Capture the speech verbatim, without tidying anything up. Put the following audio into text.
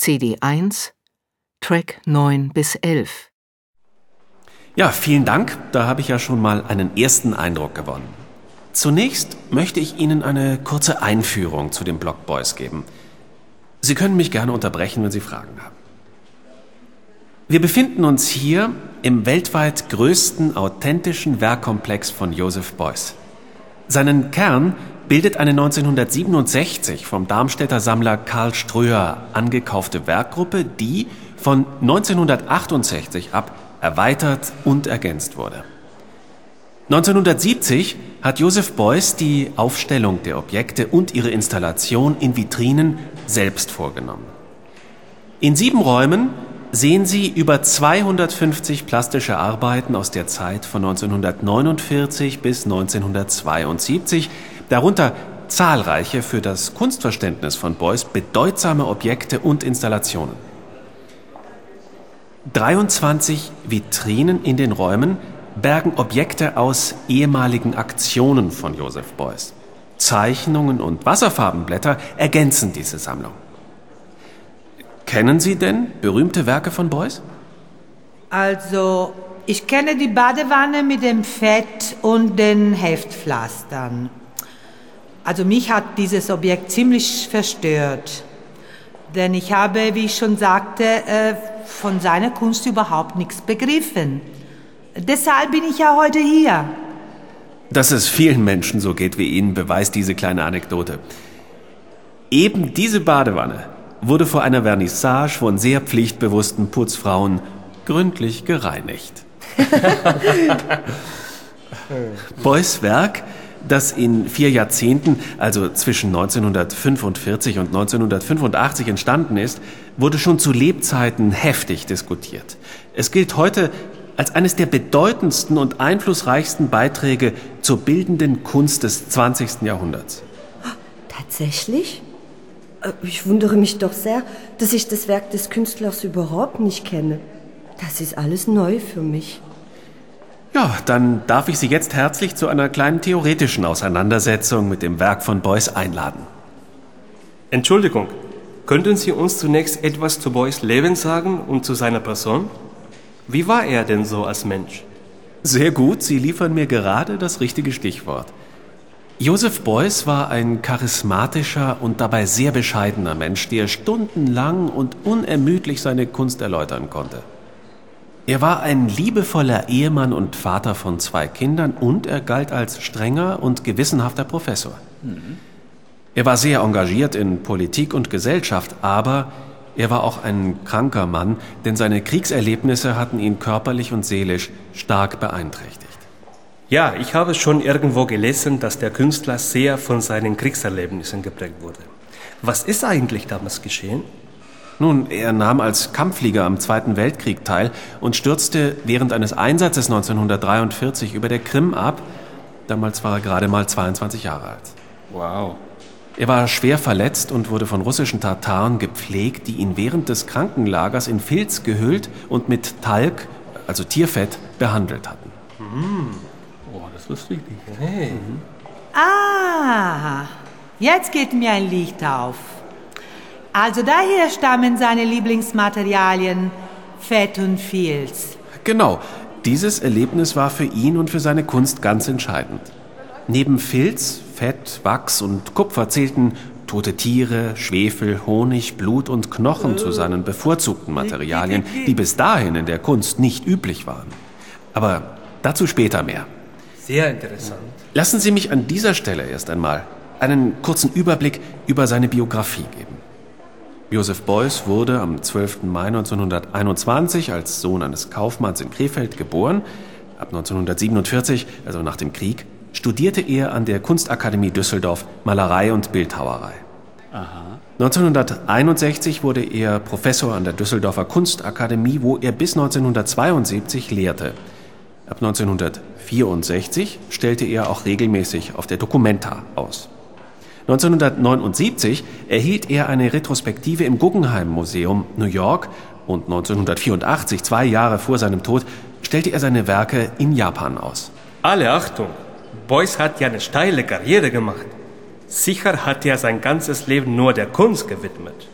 C D eins, Track neun bis elf. Ja, vielen Dank. Da habe ich ja schon mal einen ersten Eindruck gewonnen. Zunächst möchte ich Ihnen eine kurze Einführung zu den Block Boys geben. Sie können mich gerne unterbrechen, wenn Sie Fragen haben. Wir befinden uns hier im weltweit größten authentischen Werkkomplex von Joseph Beuys. Seinen Kern bildet eine neunzehnhundertsiebenundsechzig vom Darmstädter Sammler Karl Ströer angekaufte Werkgruppe, die von neunzehnhundertachtundsechzig ab erweitert und ergänzt wurde. neunzehnhundertsiebzig hat Joseph Beuys die Aufstellung der Objekte und ihre Installation in Vitrinen selbst vorgenommen. In sieben Räumen sehen Sie über zweihundertfünfzig plastische Arbeiten aus der Zeit von neunzehnhundertneunundvierzig bis neunzehnhundertzweiundsiebzig, darunter zahlreiche für das Kunstverständnis von Beuys bedeutsame Objekte und Installationen. dreiundzwanzig Vitrinen in den Räumen bergen Objekte aus ehemaligen Aktionen von Joseph Beuys. Zeichnungen und Wasserfarbenblätter ergänzen diese Sammlung. Kennen Sie denn berühmte Werke von Beuys? Also, ich kenne die Badewanne mit dem Fett und den Heftpflastern. Also mich hat dieses Objekt ziemlich verstört. Denn ich habe, wie ich schon sagte, äh, von seiner Kunst überhaupt nichts begriffen. Deshalb bin ich ja heute hier. Dass es vielen Menschen so geht wie Ihnen, beweist diese kleine Anekdote. Eben diese Badewanne wurde vor einer Vernissage von sehr pflichtbewussten Putzfrauen gründlich gereinigt. Beuys Werk, das in vier Jahrzehnten, also zwischen neunzehnhundertfünfundvierzig und neunzehnhundertfünfundachtzig entstanden ist, wurde schon zu Lebzeiten heftig diskutiert. Es gilt heute als eines der bedeutendsten und einflussreichsten Beiträge zur bildenden Kunst des zwanzigsten Jahrhunderts. Tatsächlich? Ich wundere mich doch sehr, dass ich das Werk des Künstlers überhaupt nicht kenne. Das ist alles neu für mich. Ja, dann darf ich Sie jetzt herzlich zu einer kleinen theoretischen Auseinandersetzung mit dem Werk von Beuys einladen. Entschuldigung, könnten Sie uns zunächst etwas zu Beuys Leben sagen und zu seiner Person? Wie war er denn so als Mensch? Sehr gut, Sie liefern mir gerade das richtige Stichwort. Joseph Beuys war ein charismatischer und dabei sehr bescheidener Mensch, der stundenlang und unermüdlich seine Kunst erläutern konnte. Er war ein liebevoller Ehemann und Vater von zwei Kindern und er galt als strenger und gewissenhafter Professor. Mhm. Er war sehr engagiert in Politik und Gesellschaft, aber er war auch ein kranker Mann, denn seine Kriegserlebnisse hatten ihn körperlich und seelisch stark beeinträchtigt. Ja, ich habe schon irgendwo gelesen, dass der Künstler sehr von seinen Kriegserlebnissen geprägt wurde. Was ist eigentlich damals geschehen? Nun, er nahm als Kampfflieger am Zweiten Weltkrieg teil und stürzte während eines Einsatzes neunzehnhundertdreiundvierzig über der Krim ab. Damals war er gerade mal zweiundzwanzig Jahre alt. Wow. Er war schwer verletzt und wurde von russischen Tataren gepflegt, die ihn während des Krankenlagers in Filz gehüllt und mit Talg, also Tierfett, behandelt hatten. Mhm. Oh, das wusste ich nicht. Hey. Mhm. Ah, jetzt geht mir ein Licht auf. Also daher stammen seine Lieblingsmaterialien Fett und Filz. Genau, dieses Erlebnis war für ihn und für seine Kunst ganz entscheidend. Neben Filz, Fett, Wachs und Kupfer zählten tote Tiere, Schwefel, Honig, Blut und Knochen zu seinen bevorzugten Materialien, die bis dahin in der Kunst nicht üblich waren. Aber dazu später mehr. Sehr interessant. Lassen Sie mich an dieser Stelle erst einmal einen kurzen Überblick über seine Biografie geben. Joseph Beuys wurde am zwölften Mai neunzehnhunderteinundzwanzig als Sohn eines Kaufmanns in Krefeld geboren. Ab neunzehnhundertsiebenundvierzig, also nach dem Krieg, studierte er an der Kunstakademie Düsseldorf Malerei und Bildhauerei. Aha. neunzehnhunderteinundsechzig wurde er Professor an der Düsseldorfer Kunstakademie, wo er bis neunzehnhundertzweiundsiebzig lehrte. Ab neunzehnhundertvierundsechzig stellte er auch regelmäßig auf der Documenta aus. neunzehnhundertneunundsiebzig erhielt er eine Retrospektive im Guggenheim Museum New York und neunzehnhundertvierundachtzig, zwei Jahre vor seinem Tod, stellte er seine Werke in Japan aus. Alle Achtung! Beuys hat ja eine steile Karriere gemacht. Sicher hat er sein ganzes Leben nur der Kunst gewidmet.